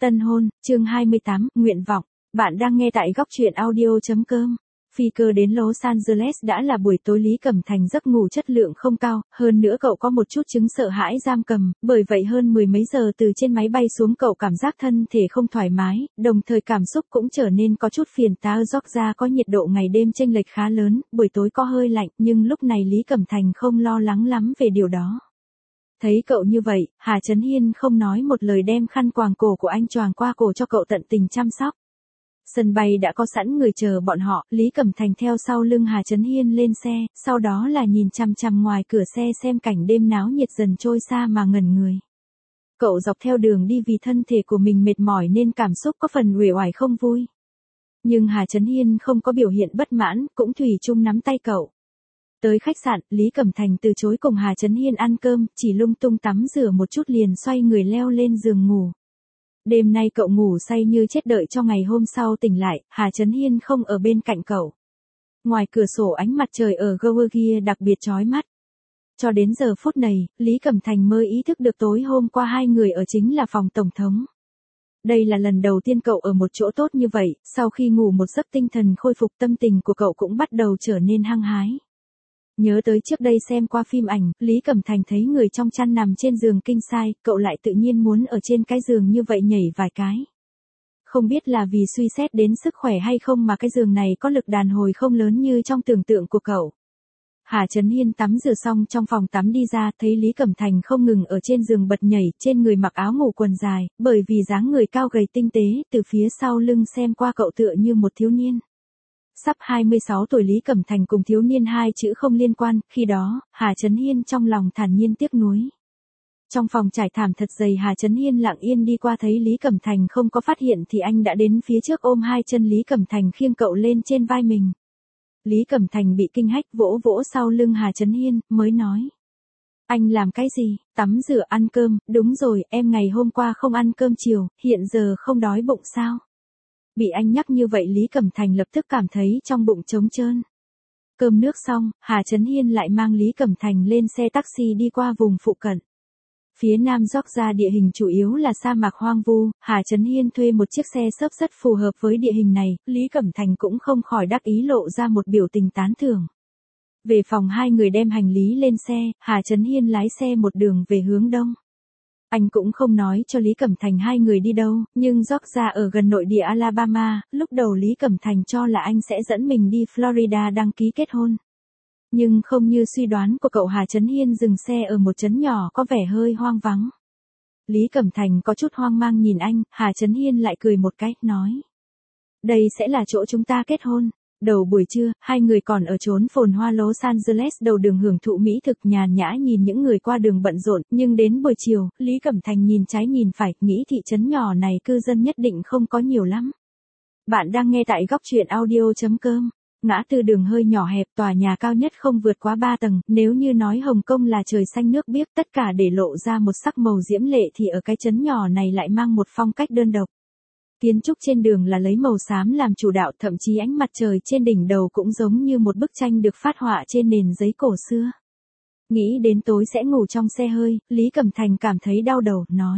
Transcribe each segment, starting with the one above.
Tân hôn, chương 28, nguyện vọng. Bạn đang nghe tại góc truyện audio.com. Phi cơ đến Los Angeles đã là buổi tối, Lý Cẩm Thành giấc ngủ chất lượng không cao, hơn nữa cậu có một chút chứng sợ hãi giam cầm, bởi vậy hơn mười mấy giờ từ trên máy bay xuống cậu cảm giác thân thể không thoải mái, đồng thời cảm xúc cũng trở nên có chút phiền tá. Georgia có nhiệt độ ngày đêm chênh lệch khá lớn, buổi tối có hơi lạnh, nhưng lúc này Lý Cẩm Thành không lo lắng lắm về điều đó. Thấy cậu như vậy, Hà Chấn Hiên không nói một lời đem khăn quàng cổ của anh choàng qua cổ cho cậu tận tình chăm sóc. Sân bay đã có sẵn người chờ bọn họ, Lý Cẩm Thành theo sau lưng Hà Chấn Hiên lên xe, sau đó là nhìn chằm chằm ngoài cửa xe xem cảnh đêm náo nhiệt dần trôi xa mà ngẩn người. Cậu dọc theo đường đi vì thân thể của mình mệt mỏi nên cảm xúc có phần uể oải không vui. Nhưng Hà Chấn Hiên không có biểu hiện bất mãn, cũng thủy chung nắm tay cậu. Tới khách sạn, Lý Cẩm Thành từ chối cùng Hà Chấn Hiên ăn cơm, chỉ lung tung tắm rửa một chút liền xoay người leo lên giường ngủ. Đêm nay cậu ngủ say như chết, đợi cho ngày hôm sau tỉnh lại, Hà Chấn Hiên không ở bên cạnh cậu. Ngoài cửa sổ ánh mặt trời ở Georgia đặc biệt chói mắt. Cho đến giờ phút này, Lý Cẩm Thành mới ý thức được tối hôm qua hai người ở chính là phòng tổng thống. Đây là lần đầu tiên cậu ở một chỗ tốt như vậy, sau khi ngủ một giấc tinh thần khôi phục, tâm tình của cậu cũng bắt đầu trở nên hăng hái. Nhớ tới trước đây xem qua phim ảnh, Lý Cẩm Thành thấy người trong chăn nằm trên giường king size, cậu lại tự nhiên muốn ở trên cái giường như vậy nhảy vài cái. Không biết là vì suy xét đến sức khỏe hay không mà cái giường này có lực đàn hồi không lớn như trong tưởng tượng của cậu. Hà Chấn Hiên tắm rửa xong trong phòng tắm đi ra, thấy Lý Cẩm Thành không ngừng ở trên giường bật nhảy, trên người mặc áo ngủ quần dài, bởi vì dáng người cao gầy tinh tế, từ phía sau lưng xem qua cậu tựa như một thiếu niên. Sắp 26 tuổi, Lý Cẩm Thành cùng thiếu niên hai chữ không liên quan, khi đó, Hà Chấn Hiên trong lòng thản nhiên tiếc nuối. Trong phòng trải thảm thật dày, Hà Chấn Hiên lặng yên đi qua, thấy Lý Cẩm Thành không có phát hiện thì anh đã đến phía trước ôm hai chân Lý Cẩm Thành khiêng cậu lên trên vai mình. Lý Cẩm Thành bị kinh hách, vỗ vỗ sau lưng Hà Chấn Hiên, mới nói. Anh làm cái gì? Tắm rửa, ăn cơm, đúng rồi, em ngày hôm qua không ăn cơm chiều, hiện giờ không đói bụng sao? Bị anh nhắc như vậy Lý Cẩm Thành lập tức cảm thấy trong bụng trống trơn. Cơm nước xong, Hà Chấn Hiên lại mang Lý Cẩm Thành lên xe taxi đi qua vùng phụ cận. Phía nam Georgia địa hình chủ yếu là sa mạc hoang vu, Hà Chấn Hiên thuê một chiếc xe xốp rất phù hợp với địa hình này, Lý Cẩm Thành cũng không khỏi đắc ý lộ ra một biểu tình tán thưởng. Về phòng hai người đem hành lý lên xe, Hà Chấn Hiên lái xe một đường về hướng đông. Anh cũng không nói cho Lý Cẩm Thành hai người đi đâu, nhưng Georgia ở gần nội địa Alabama, lúc đầu Lý Cẩm Thành cho là anh sẽ dẫn mình đi Florida đăng ký kết hôn. Nhưng không như suy đoán của cậu, Hà Chấn Hiên dừng xe ở một trấn nhỏ có vẻ hơi hoang vắng. Lý Cẩm Thành có chút hoang mang nhìn anh, Hà Chấn Hiên lại cười một cái, nói. Đây sẽ là chỗ chúng ta kết hôn. Đầu buổi trưa, hai người còn ở chốn phồn hoa Los Angeles đầu đường hưởng thụ mỹ thực, nhàn nhã nhìn những người qua đường bận rộn, nhưng đến buổi chiều, Lý Cẩm Thành nhìn trái nhìn phải, nghĩ thị trấn nhỏ này cư dân nhất định không có nhiều lắm. Bạn đang nghe tại góc truyện audio.com. Ngã tư đường hơi nhỏ hẹp, tòa nhà cao nhất không vượt quá 3 tầng, nếu như nói Hồng Kông là trời xanh nước biếc, tất cả để lộ ra một sắc màu diễm lệ thì ở cái trấn nhỏ này lại mang một phong cách đơn độc. Kiến trúc trên đường là lấy màu xám làm chủ đạo, thậm chí ánh mặt trời trên đỉnh đầu cũng giống như một bức tranh được phát họa trên nền giấy cổ xưa. Nghĩ đến tối sẽ ngủ trong xe hơi, Lý Cẩm Thành cảm thấy đau đầu, nói.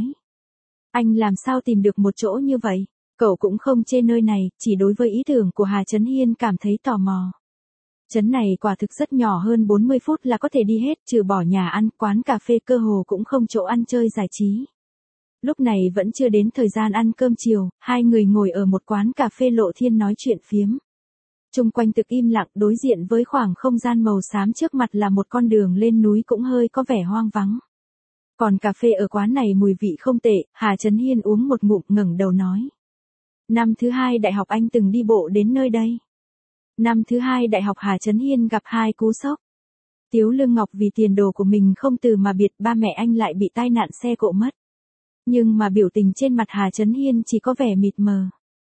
Anh làm sao tìm được một chỗ như vậy? Cậu cũng không chê nơi này, chỉ đối với ý tưởng của Hà Chấn Hiên cảm thấy tò mò. Trấn này quả thực rất nhỏ, hơn 40 phút là có thể đi hết, trừ bỏ nhà ăn, quán cà phê cơ hồ cũng không chỗ ăn chơi giải trí. Lúc này vẫn chưa đến thời gian ăn cơm chiều, hai người ngồi ở một quán cà phê lộ thiên nói chuyện phiếm. Chung quanh thực im lặng, đối diện với khoảng không gian màu xám trước mặt là một con đường lên núi cũng hơi có vẻ hoang vắng. Còn cà phê ở quán này mùi vị không tệ, Hà Chấn Hiên uống một ngụm ngẩng đầu nói. Năm thứ hai đại học anh từng đi bộ đến nơi đây. Năm thứ hai đại học Hà Chấn Hiên gặp hai cú sốc. Tiếu Lương Ngọc vì tiền đồ của mình không từ mà biệt, ba mẹ anh lại bị tai nạn xe cộ mất. Nhưng mà biểu tình trên mặt Hà Chấn Hiên chỉ có vẻ mịt mờ.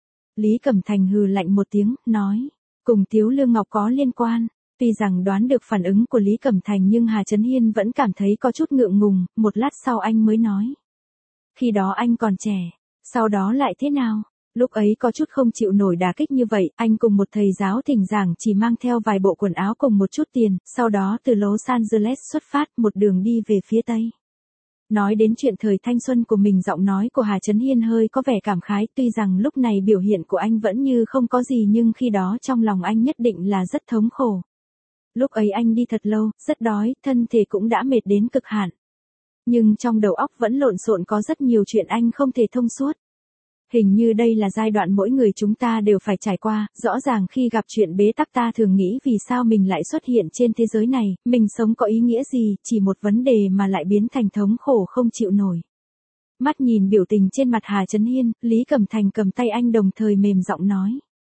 Lý Cẩm Thành hừ lạnh một tiếng, nói, cùng Tiếu Lương Ngọc có liên quan. Tuy rằng đoán được phản ứng của Lý Cẩm Thành nhưng Hà Chấn Hiên vẫn cảm thấy có chút ngượng ngùng, một lát sau anh mới nói. Khi đó anh còn trẻ, sau đó lại thế nào? Lúc ấy có chút không chịu nổi đả kích như vậy, anh cùng một thầy giáo thỉnh giảng chỉ mang theo vài bộ quần áo cùng một chút tiền, sau đó từ Los Angeles xuất phát một đường đi về phía Tây. Nói đến chuyện thời thanh xuân của mình, giọng nói của Hà Chấn Hiên hơi có vẻ cảm khái, tuy rằng lúc này biểu hiện của anh vẫn như không có gì nhưng khi đó trong lòng anh nhất định là rất thống khổ. Lúc ấy anh đi thật lâu, rất đói, thân thể cũng đã mệt đến cực hạn. Nhưng trong đầu óc vẫn lộn xộn, có rất nhiều chuyện anh không thể thông suốt. Hình như đây là giai đoạn mỗi người chúng ta đều phải trải qua, rõ ràng khi gặp chuyện bế tắc ta thường nghĩ vì sao mình lại xuất hiện trên thế giới này, mình sống có ý nghĩa gì, chỉ một vấn đề mà lại biến thành thống khổ không chịu nổi. Mắt nhìn biểu tình trên mặt Hà Chấn Hiên, Lý Cẩm Thành cầm tay anh đồng thời mềm giọng nói.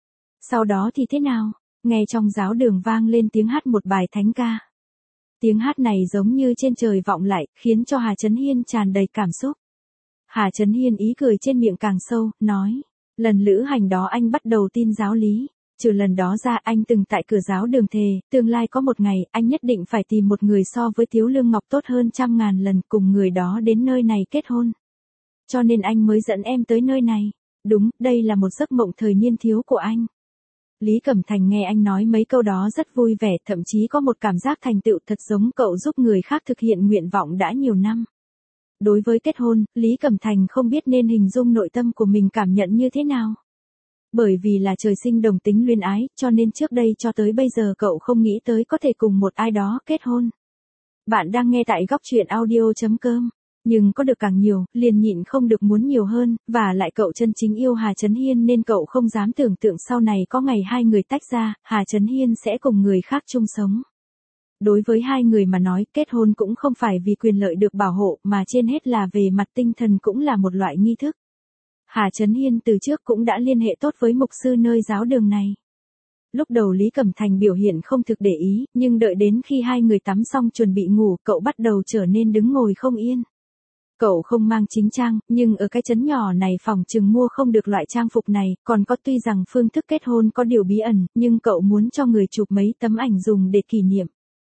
Sau đó thì thế nào? Nghe trong giáo đường vang lên tiếng hát một bài thánh ca. Tiếng hát này giống như trên trời vọng lại, khiến cho Hà Chấn Hiên tràn đầy cảm xúc. Hà Chấn Hiên ý cười trên miệng càng sâu, nói. Lần lữ hành đó anh bắt đầu tin giáo lý. Trừ lần đó ra, anh từng tại cửa giáo đường thề, tương lai có một ngày, anh nhất định phải tìm một người so với Tiếu Lương Ngọc tốt hơn 100.000 lần, cùng người đó đến nơi này kết hôn. Cho nên anh mới dẫn em tới nơi này. Đúng, đây là một giấc mộng thời niên thiếu của anh. Lý Cẩm Thành nghe anh nói mấy câu đó rất vui vẻ, thậm chí có một cảm giác thành tựu, thật giống cậu giúp người khác thực hiện nguyện vọng đã nhiều năm. Đối với kết hôn, Lý Cẩm Thành không biết nên hình dung nội tâm của mình cảm nhận như thế nào. Bởi vì là trời sinh đồng tính luyến ái, cho nên trước đây cho tới bây giờ cậu không nghĩ tới có thể cùng một ai đó kết hôn. Bạn đang nghe tại góc truyện audio.com. Nhưng có được càng nhiều, liền nhịn không được muốn nhiều hơn, và lại cậu chân chính yêu Hà Chấn Hiên nên cậu không dám tưởng tượng sau này có ngày hai người tách ra, Hà Chấn Hiên sẽ cùng người khác chung sống. Đối với hai người mà nói, kết hôn cũng không phải vì quyền lợi được bảo hộ, mà trên hết là về mặt tinh thần cũng là một loại nghi thức. Hà Chấn Hiên từ trước cũng đã liên hệ tốt với mục sư nơi giáo đường này. Lúc đầu Lý Cẩm Thành biểu hiện không thực để ý, nhưng đợi đến khi hai người tắm xong chuẩn bị ngủ, cậu bắt đầu trở nên đứng ngồi không yên. Cậu không mang chính trang, nhưng ở cái trấn nhỏ này phòng chừng mua không được loại trang phục này, còn có tuy rằng phương thức kết hôn có điều bí ẩn, nhưng cậu muốn cho người chụp mấy tấm ảnh dùng để kỷ niệm.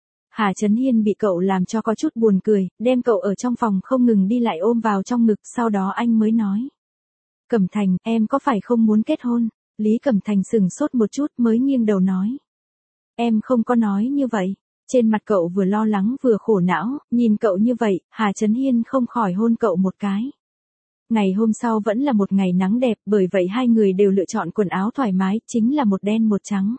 Hà Chấn Hiên bị cậu làm cho có chút buồn cười, đem cậu ở trong phòng không ngừng đi lại ôm vào trong ngực, sau đó anh mới nói. Cẩm Thành, em có phải không muốn kết hôn? Lý Cẩm Thành sững sốt một chút mới nghiêng đầu nói. Em không có nói như vậy. Trên mặt cậu vừa lo lắng vừa khổ não, nhìn cậu như vậy, Hà Chấn Hiên không khỏi hôn cậu một cái. Ngày hôm sau vẫn là một ngày nắng đẹp, bởi vậy hai người đều lựa chọn quần áo thoải mái, chính là một đen một trắng.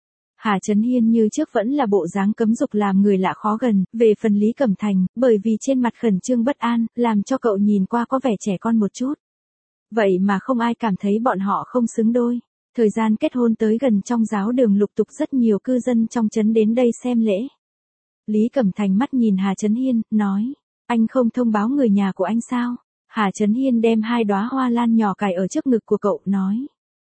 Hà Chấn Hiên như trước vẫn là bộ dáng cấm dục làm người lạ khó gần, về phần Lý Cẩm Thành, bởi vì trên mặt khẩn trương bất an, làm cho cậu nhìn qua có vẻ trẻ con một chút. Vậy mà không ai cảm thấy bọn họ không xứng đôi. Thời gian kết hôn tới gần, trong giáo đường lục tục rất nhiều cư dân trong trấn đến đây xem lễ. Lý Cẩm Thành mắt nhìn Hà Chấn Hiên, nói, anh không thông báo người nhà của anh sao? Hà Chấn Hiên đem hai đóa hoa lan nhỏ cài ở trước ngực của cậu, nói.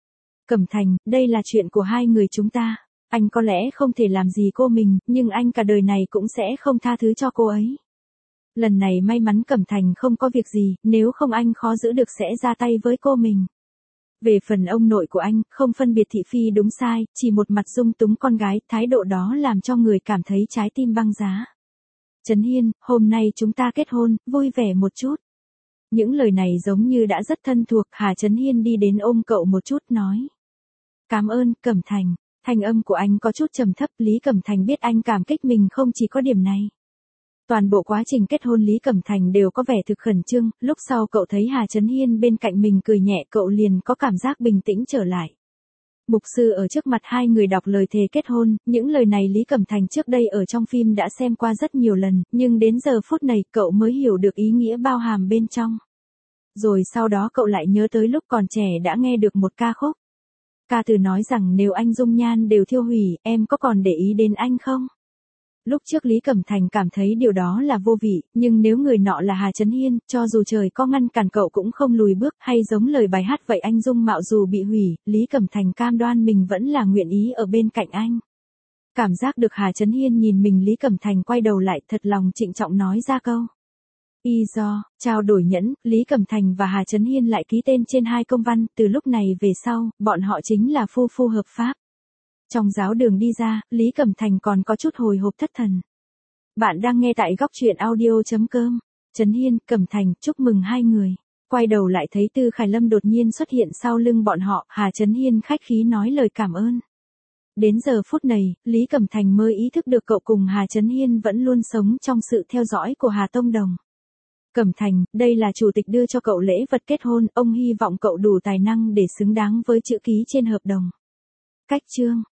Cẩm Thành, đây là chuyện của hai người chúng ta. Anh có lẽ không thể làm gì cô mình, nhưng anh cả đời này cũng sẽ không tha thứ cho cô ấy. Lần này may mắn Cẩm Thành không có việc gì, nếu không anh khó giữ được sẽ ra tay với cô mình. Về phần ông nội của anh, không phân biệt thị phi đúng sai, chỉ một mặt dung túng con gái, thái độ đó làm cho người cảm thấy trái tim băng giá. Chấn Hiên, hôm nay chúng ta kết hôn, vui vẻ một chút. Những lời này giống như đã rất thân thuộc, Hà Chấn Hiên đi đến ôm cậu một chút nói. Cảm ơn, Cẩm Thành. Thanh âm của anh có chút trầm thấp, Lý Cẩm Thành biết anh cảm kích mình không chỉ có điểm này. Toàn bộ quá trình kết hôn Lý Cẩm Thành đều có vẻ thực khẩn trương, lúc sau cậu thấy Hà Chấn Hiên bên cạnh mình cười nhẹ, cậu liền có cảm giác bình tĩnh trở lại. Mục sư ở trước mặt hai người đọc lời thề kết hôn, những lời này Lý Cẩm Thành trước đây ở trong phim đã xem qua rất nhiều lần, nhưng đến giờ phút này cậu mới hiểu được ý nghĩa bao hàm bên trong. Rồi sau đó cậu lại nhớ tới lúc còn trẻ đã nghe được một ca khúc. Ca từ nói rằng nếu anh dung nhan đều thiêu hủy, em có còn để ý đến anh không? Lúc trước Lý Cẩm Thành cảm thấy điều đó là vô vị, nhưng nếu người nọ là Hà Chấn Hiên, cho dù trời có ngăn cản cậu cũng không lùi bước, hay giống lời bài hát vậy, anh dung mạo dù bị hủy, Lý Cẩm Thành cam đoan mình vẫn là nguyện ý ở bên cạnh anh. Cảm giác được Hà Chấn Hiên nhìn mình, Lý Cẩm Thành quay đầu lại, thật lòng trịnh trọng nói ra câu. Y do, trao đổi nhẫn, Lý Cẩm Thành và Hà Chấn Hiên lại ký tên trên hai công văn, từ lúc này về sau, bọn họ chính là phu phu hợp pháp. Trong giáo đường đi ra, Lý Cẩm Thành còn có chút hồi hộp thất thần. Bạn đang nghe tại góc truyện audio.com. Chấn Hiên, Cẩm Thành, chúc mừng hai người. Quay đầu lại thấy Tư Khải Lâm đột nhiên xuất hiện sau lưng bọn họ, Hà Chấn Hiên khách khí nói lời cảm ơn. Đến giờ phút này, Lý Cẩm Thành mới ý thức được cậu cùng Hà Chấn Hiên vẫn luôn sống trong sự theo dõi của Hà Tông Đồng. Cẩm Thành, đây là chủ tịch đưa cho cậu lễ vật kết hôn, ông hy vọng cậu đủ tài năng để xứng đáng với chữ ký trên hợp đồng. Cách chương